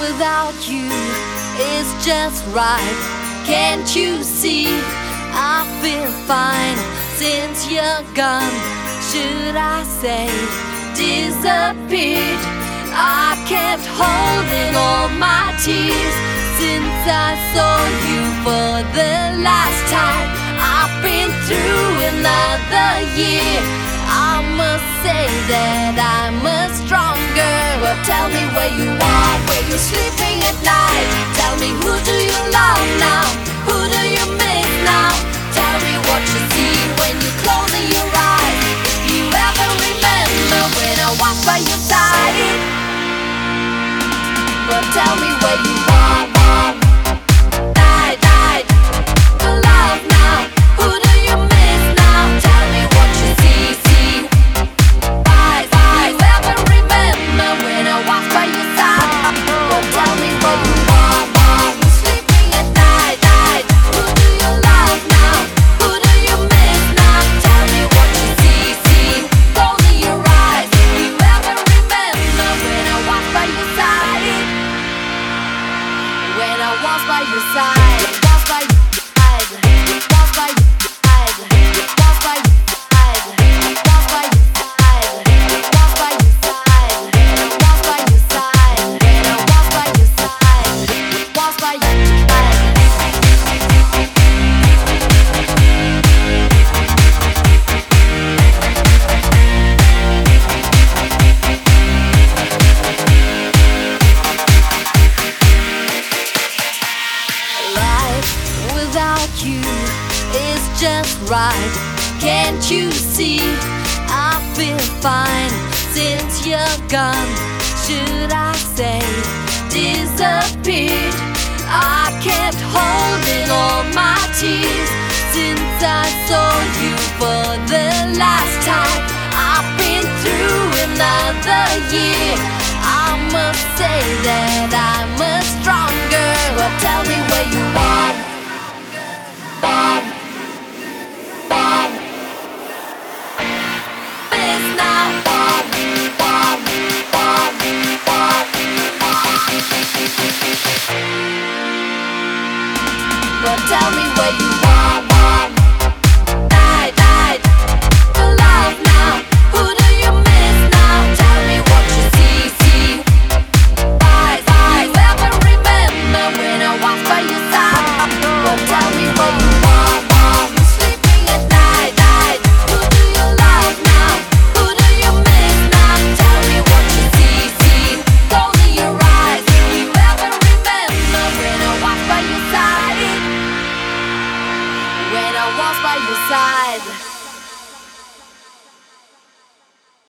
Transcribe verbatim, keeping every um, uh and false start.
without you is just right. Can't you see? I feel fine since you're gone. Should I say disappeared? I kept holding all my tears since I saw you for the last time. I've been through another year. I must say that I'm much stronger. Well, tell me where you are, where you're sleeping at night. Tell me, who do you love now? Who do you miss now? Tell me what you see when you're closing your eyes. If you ever remember when I was by your side. Well, tell me where you are, are. Died, died, for love now. Who do you miss now? Tell me what you see, see. Bye, bye. You ever remember when I was by your side? Well, tell me where you are, are. You're sleeping at night, night. Who do you love now? Who do you miss now? Tell me what you see, see. Closing your eyes. You ever remember when I was by your side? When I was by your side, was by your side, was by your side, was by your side, was by your side, was by your side, was by your side, when I was by your side, was by your side. Life without you is just right. Can't you see? I feel fine since you're gone. Should I say disappeared? I kept holding all my tears since I saw you for the last time. I've been through another year. I must say that I'm much stronger. Well, tell me where you are. Bob, Bob, miss now. Bob, Bob, Bob, Bob, Bob. Well, tell me where you are, Bob. Died, died, for love now. Who do you miss now? Tell me what you see, see. Bye, bye. You ever remember when I was by your side? Well, tell me where you are, Bob. You're sleeping at night, night. Who do you love now? Who do you miss now? Tell me what you see, see. Closing your eyes. You ever remember when I was by your side? When I was by your side.